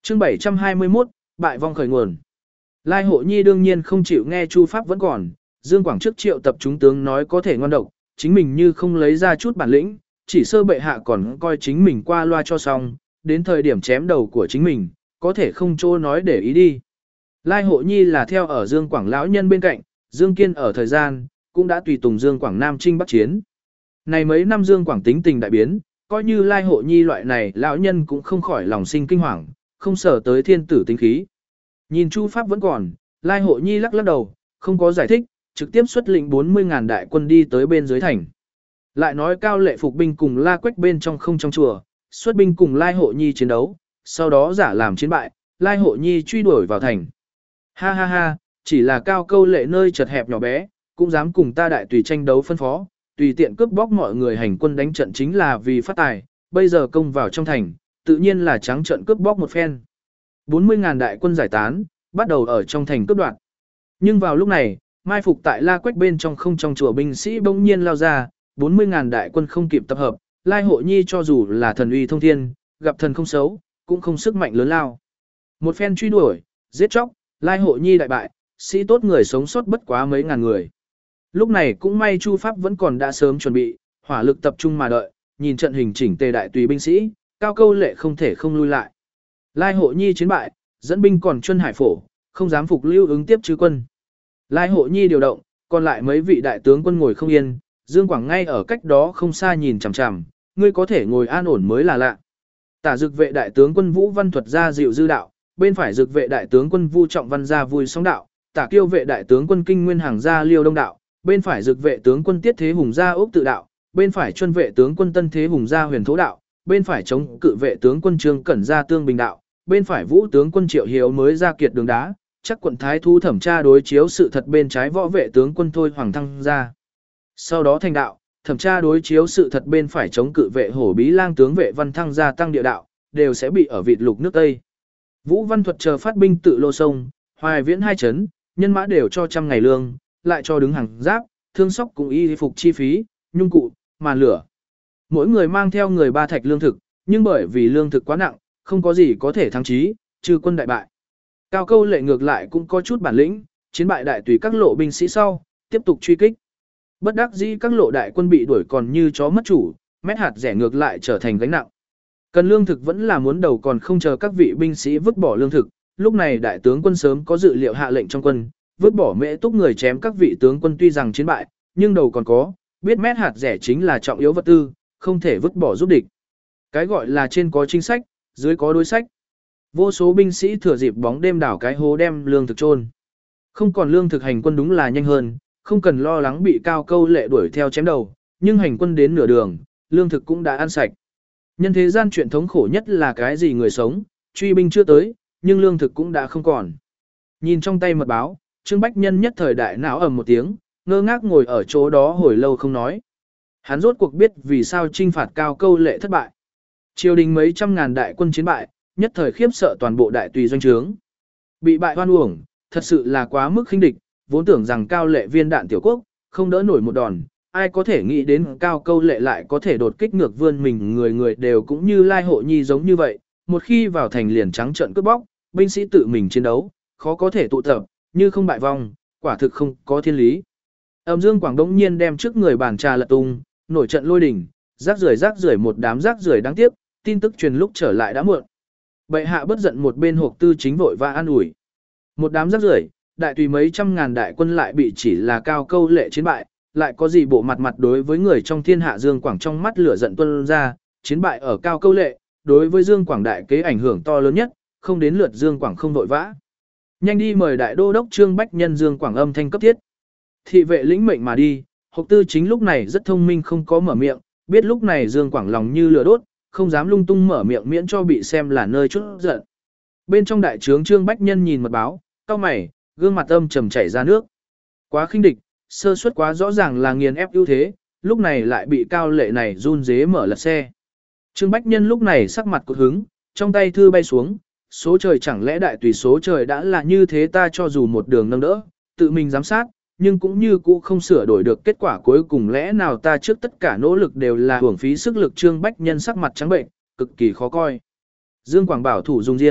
Chương 721, bại vong khởi nguồn. Lai Hộ Nhi đương nhiên không chịu nghe Chu Pháp vẫn còn, Dương Quảng trước triệu tập chúng tướng nói có thể ngoan độc, chính mình như không lấy ra chút bản lĩnh, chỉ sơ bệ hạ còn coi chính mình qua loa cho xong, đến thời điểm chém đầu của chính mình, có thể không chỗ nói để ý đi. Lai Hộ Nhi là theo ở Dương Quảng lão nhân bên cạnh, Dương Kiên ở thời gian, cũng đã tùy tùng Dương Quảng Nam Trinh Bắc chiến. Này mấy năm Dương Quảng tính tình đại biến, coi như Lai Hộ Nhi loại này lão nhân cũng không khỏi lòng sinh kinh hoàng, không sở tới thiên tử tính khí. Nhìn Chu Pháp vẫn còn, Lai Hộ Nhi lắc lắc đầu, không có giải thích, trực tiếp xuất lĩnh 40.000 đại quân đi tới bên dưới thành. Lại nói Cao Lệ phục binh cùng La Quách bên trong không trong chùa, xuất binh cùng Lai Hộ Nhi chiến đấu, sau đó giả làm chiến bại, Lai Hộ Nhi truy đuổi vào thành. Ha ha ha, chỉ là Cao Câu Lệ nơi chật hẹp nhỏ bé, cũng dám cùng ta đại tùy tranh đấu phân phó, tùy tiện cướp bóc mọi người hành quân đánh trận chính là vì phát tài, bây giờ công vào trong thành, tự nhiên là trắng trận cướp bóc một phen. 40.000 đại quân giải tán, bắt đầu ở trong thành cướp đoạt. Nhưng vào lúc này, mai phục tại La Quách bên trong không trong chùa binh sĩ bỗng nhiên lao ra, 40.000 đại quân không kịp tập hợp, Lai Hộ Nhi cho dù là thần uy thông thiên, gặp thần không xấu, cũng không sức mạnh lớn lao. Một phen truy đuổi, giết chóc, Lai Hộ Nhi đại bại, sĩ tốt người sống sót bất quá mấy ngàn người. Lúc này cũng may Chu Pháp vẫn còn đã sớm chuẩn bị, hỏa lực tập trung mà đợi, nhìn trận hình chỉnh tề đại tùy binh sĩ, Cao Câu Lệ không thể không lui lại. Lai Hộ Nhi chiến bại, dẫn binh còn Chuân Hải Phổ, không dám phục lưu ứng tiếp chứ quân. Lai Hộ Nhi điều động, còn lại mấy vị đại tướng quân ngồi không yên, Dương Quảng ngay ở cách đó không xa nhìn chằm chằm, ngươi có thể ngồi an ổn mới là lạ. Tả Dực vệ đại tướng quân Vũ Văn Thuật ra dịu dư đạo, bên phải Dực vệ đại tướng quân Vu Trọng Văn ra vui sóng đạo, Tả Kiêu vệ đại tướng quân Kinh Nguyên Hàng ra Liêu Đông đạo, bên phải Dực vệ tướng quân Tiết Thế Hùng ra Ốc Tự đạo, bên phải Chuân vệ tướng quân Tân Thế Hùng ra Huyền Thố đạo, bên phải chống cự vệ tướng quân Trương Cẩn ra Tương Bình đạo, bên phải Vũ tướng quân Triệu Hiếu mới ra Kiệt Đường đá, chắc quận Thái Thu thẩm tra đối chiếu sự thật bên trái võ vệ tướng quân Thôi Hoàng Thăng ra. Sau đó thành đạo, thẩm tra đối chiếu sự thật bên phải chống cự vệ Hổ Bí Lang tướng vệ Văn Thăng ra Tăng Địa đạo, đều sẽ bị ở vịt lục nước Tây. Vũ Văn Thuật chờ phát binh tự Lô Sông, Hoài Viễn hai chấn, nhân mã đều cho 100 ngày lương, lại cho đứng hàng giáp, thương sóc cùng y phục chi phí, nhung cụ, màn lửa. Mỗi người mang theo người 3 thạch lương thực, nhưng bởi vì lương thực quá nặng, không có gì có thể thắng chí, trừ quân đại bại. Cao Câu Lệ ngược lại cũng có chút bản lĩnh, chiến bại đại tùy các lộ binh sĩ sau, tiếp tục truy kích. Bất đắc dĩ các lộ đại quân bị đuổi còn như chó mất chủ, mét hạt rẻ ngược lại trở thành gánh nặng. Cần lương thực vẫn là muốn đầu còn không chờ các vị binh sĩ vứt bỏ lương thực, lúc này đại tướng quân sớm có dự liệu hạ lệnh trong quân, vứt bỏ Mễ Túc người chém các vị tướng quân tuy rằng chiến bại, nhưng đầu còn có, biết mét hạt rẻ chính là trọng yếu vật tư, không thể vứt bỏ giúp địch. Cái gọi là trên có chính sách, dưới có đối sách. Vô số binh sĩ thừa dịp bóng đêm đảo cái hố đem lương thực chôn. Không còn lương thực hành quân đúng là nhanh hơn, không cần lo lắng bị Cao Câu Lệ đuổi theo chém đầu, nhưng hành quân đến nửa đường, lương thực cũng đã ăn sạch. Nhân thế gian chuyện thống khổ nhất là cái gì người sống, truy binh chưa tới, nhưng lương thực cũng đã không còn. Nhìn trong tay mật báo, Trương Bách Nhân nhất thời đại não ầm một tiếng, ngơ ngác ngồi ở chỗ đó hồi lâu không nói. Hắn rốt cuộc biết vì sao trinh phạt Cao Câu Lệ thất bại. Triều đình mấy trăm ngàn đại quân chiến bại, nhất thời khiếp sợ toàn bộ đại tùy doanh trướng. Bị bại hoan uổng, thật sự là quá mức khinh địch, vốn tưởng rằng Cao Lệ viên đạn tiểu quốc, không đỡ nổi một đòn, ai có thể nghĩ đến Cao Câu Lệ lại có thể đột kích ngược vươn mình, người người đều cũng như Lai Hộ Nhi giống như vậy, một khi vào thành liền trắng trợn cướp bóc, binh sĩ tự mình chiến đấu, khó có thể tụ tập, như không bại vong, quả thực không có thiên lý. Âm Dương Quảng đống nhiên đem trước người bàn trà lật tung, nổi trận lôi đình, rác rưởi một đám rác rưởi đáng tiếc, tin tức truyền lúc trở lại đã muộn. Bệ hạ bất giận một bên hộp tư chính vội và an ủi. Một đám rác rưởi, đại tùy mấy trăm ngàn đại quân lại bị chỉ là Cao Câu Lệ chiến bại, lại có gì bộ mặt đối với người trong thiên hạ Dương Quảng trong mắt lửa giận tuôn ra, chiến bại ở Cao Câu Lệ, đối với Dương Quảng đại kế ảnh hưởng to lớn nhất, không đến lượt Dương Quảng không vội vã. Nhanh đi mời đại đô đốc Trương Bách Nhân Dương Quảng âm thanh cấp thiết. Thị vệ lĩnh mệnh mà đi, hộp tư chính lúc này rất thông minh không có mở miệng, biết lúc này Dương Quảng lòng như lửa đốt, không dám lung tung mở miệng miễn cho bị xem là nơi chút giận. Bên trong đại trướng Trương Bách Nhân nhìn mật báo, cau mày, gương mặt âm trầm chảy ra nước. Quá khinh địch, sơ suất quá rõ ràng là nghiền ép ưu thế, lúc này lại bị Cao Lệ này run rế mở lật xe. Trương Bách Nhân lúc này sắc mặt cột hứng, trong tay thư bay xuống, số trời chẳng lẽ đại tùy số trời đã là như thế, ta cho dù một đường nâng đỡ, tự mình giám sát, nhưng cũng như cũ không sửa đổi được kết quả cuối cùng, lẽ nào ta trước tất cả nỗ lực đều là hưởng phí sức lực. Trương Bách Nhân sắc mặt trắng bệnh, cực kỳ khó coi. Dương Quảng bảo thủ dùng riêng,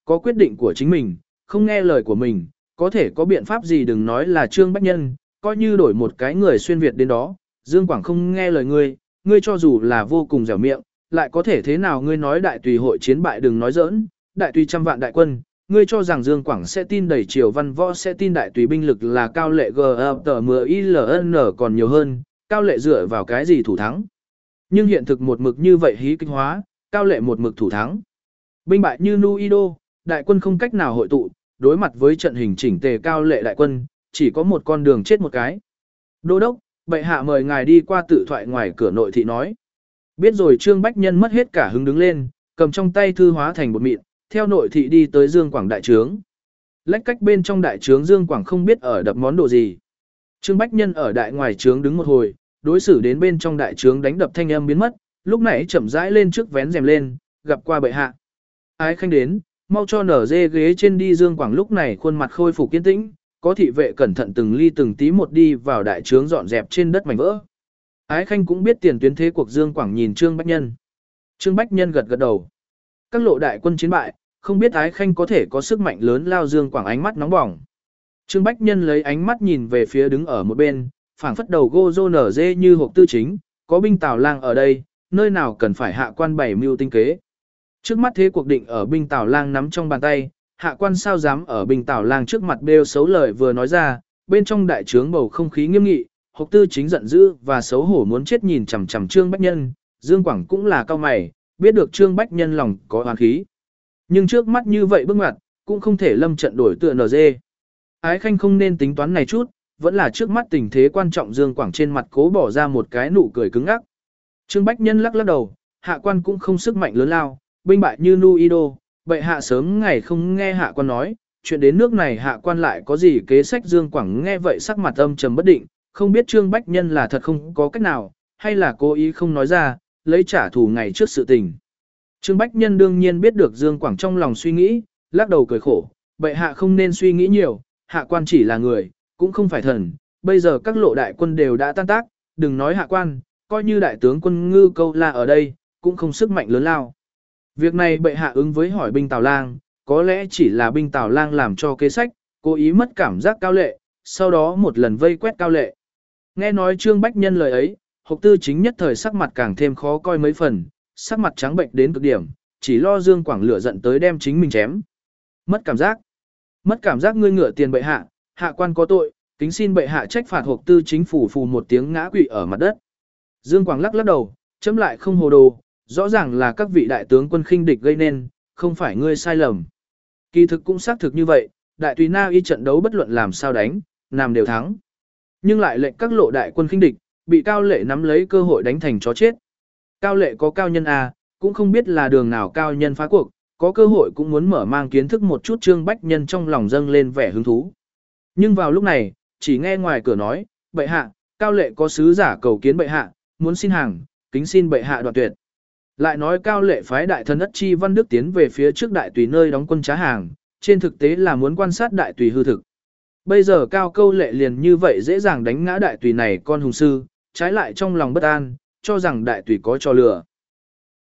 có quyết định của chính mình, không nghe lời của mình, có thể có biện pháp gì đừng nói là Trương Bách Nhân, coi như đổi một cái người xuyên Việt đến đó, Dương Quảng không nghe lời ngươi cho dù là vô cùng dẻo miệng, lại có thể thế nào ngươi nói đại tùy hội chiến bại đừng nói giỡn, đại tùy trăm vạn đại quân, ngươi cho rằng Dương Quảng sẽ tin đầy Triều Văn Võ sẽ tin đại tùy binh lực là Cao Lệ GTMILN còn nhiều hơn, Cao Lệ dựa vào cái gì thủ thắng. Nhưng hiện thực một mực như vậy hí kích hóa, Cao Lệ một mực thủ thắng. Binh bại như Nuido, đại quân không cách nào hội tụ, đối mặt với trận hình chỉnh tề Cao Lệ đại quân, chỉ có một con đường chết một cái. Đô đốc, bệ hạ mời ngài đi qua tự thoại ngoài cửa nội thị nói. Biết rồi Trương Bách Nhân mất hết cả hứng đứng lên, cầm trong tay thư hóa thành bột mịn, theo nội thị đi tới Dương Quảng đại trướng. Lách cách bên trong đại trướng Dương Quảng không biết ở đập món đồ gì. Trương Bách Nhân ở đại ngoài trướng đứng một hồi, đối xử đến bên trong đại trướng đánh đập thanh âm biến mất, lúc nãy chậm rãi lên trước vén rèm lên, gặp qua bệ hạ. Ái khanh đến, mau cho nở dê ghế trên đi. Dương Quảng lúc này khuôn mặt khôi phục kiên tĩnh, có thị vệ cẩn thận từng ly từng tí một đi vào đại trướng dọn dẹp trên đất mảnh vỡ. Ái khanh cũng biết tiền tuyến thế cuộc. Dương Quảng nhìn Trương Bách Nhân. Trương Bách Nhân gật gật đầu. Các lộ đại quân chiến bại, không biết Ái khanh có thể có sức mạnh lớn lao. Dương Quảng ánh mắt nóng bỏng. Trương Bách Nhân lấy ánh mắt nhìn về phía đứng ở một bên, phảng phất đầu gô rô nở dê như hộp tư chính, có binh Tào Lang ở đây, nơi nào cần phải hạ quan bày mưu tinh kế. Trước mắt thế cuộc định ở binh Tào Lang nắm trong bàn tay, hạ quan sao dám ở binh Tào Lang trước mặt bêu xấu lời vừa nói ra, bên trong đại trướng bầu không khí nghiêm nghị, hộp tư chính giận dữ và xấu hổ muốn chết nhìn chằm chằm Trương Bách Nhân, Dương Quảng cũng là cao mày, biết được Trương Bách Nhân lòng có oán khí. Nhưng trước mắt như vậy bước ngoặt, cũng không thể lâm trận đổi tựa NG. Ái khanh không nên tính toán này chút, vẫn là trước mắt tình thế quan trọng. Dương Quảng trên mặt cố bỏ ra một cái nụ cười cứng ngắc. Trương Bách Nhân lắc lắc đầu, hạ quan cũng không sức mạnh lớn lao, binh bại như Nuido, bệ hạ sớm ngày không nghe hạ quan nói, chuyện đến nước này hạ quan lại có gì kế sách. Dương Quảng nghe vậy sắc mặt âm trầm bất định, không biết Trương Bách Nhân là thật không có cách nào, hay là cố ý không nói ra, lấy trả thù ngày trước sự tình. Trương Bách Nhân đương nhiên biết được Dương Quảng trong lòng suy nghĩ, lắc đầu cười khổ, bệ hạ không nên suy nghĩ nhiều, hạ quan chỉ là người, cũng không phải thần, bây giờ các lộ đại quân đều đã tan tác, đừng nói hạ quan, coi như đại tướng quân Ngư Câu La ở đây, cũng không sức mạnh lớn lao. Việc này bệ hạ ứng với hỏi binh Tào Lang, có lẽ chỉ là binh Tào Lang làm cho kế sách, cố ý mất cảm giác Cao Lệ, sau đó một lần vây quét Cao Lệ. Nghe nói Trương Bách Nhân lời ấy, Hộc Tư Chính nhất thời sắc mặt càng thêm khó coi mấy phần, sắc mặt trắng bệnh đến cực điểm, chỉ lo Dương Quảng lửa giận tới đem chính mình chém. Mất cảm giác ngươi ngựa tiền bệ hạ, hạ quan có tội, kính xin bệ hạ trách phạt Hộc Tư Chính phù một tiếng ngã quỵ ở mặt đất. Dương Quảng lắc lắc đầu, chấm lại không hồ đồ, rõ ràng là các vị đại tướng quân khinh địch gây nên, không phải ngươi sai lầm. Kỳ thực cũng xác thực như vậy, đại tùy Na y trận đấu bất luận làm sao đánh, nam đều thắng. Nhưng lại lệnh các lộ đại quân khinh địch, bị Cao Lệ nắm lấy cơ hội đánh thành chó chết. Cao Lệ có cao nhân à, cũng không biết là đường nào cao nhân phá cuộc, có cơ hội cũng muốn mở mang kiến thức một chút. Trương Bách Nhân trong lòng dâng lên vẻ hứng thú. Nhưng vào lúc này, chỉ nghe ngoài cửa nói, bệ hạ, Cao Lệ có sứ giả cầu kiến bệ hạ, muốn xin hàng, kính xin bệ hạ đoạt tuyệt. Lại nói Cao Lệ phái đại thần Ất Chi Văn Đức tiến về phía trước đại tùy nơi đóng quân trá hàng, trên thực tế là muốn quan sát đại tùy hư thực. Bây giờ Cao Câu Lệ liền như vậy dễ dàng đánh ngã đại tùy này con hùng sư, trái lại trong lòng bất an, cho rằng đại tùy có trò lừa.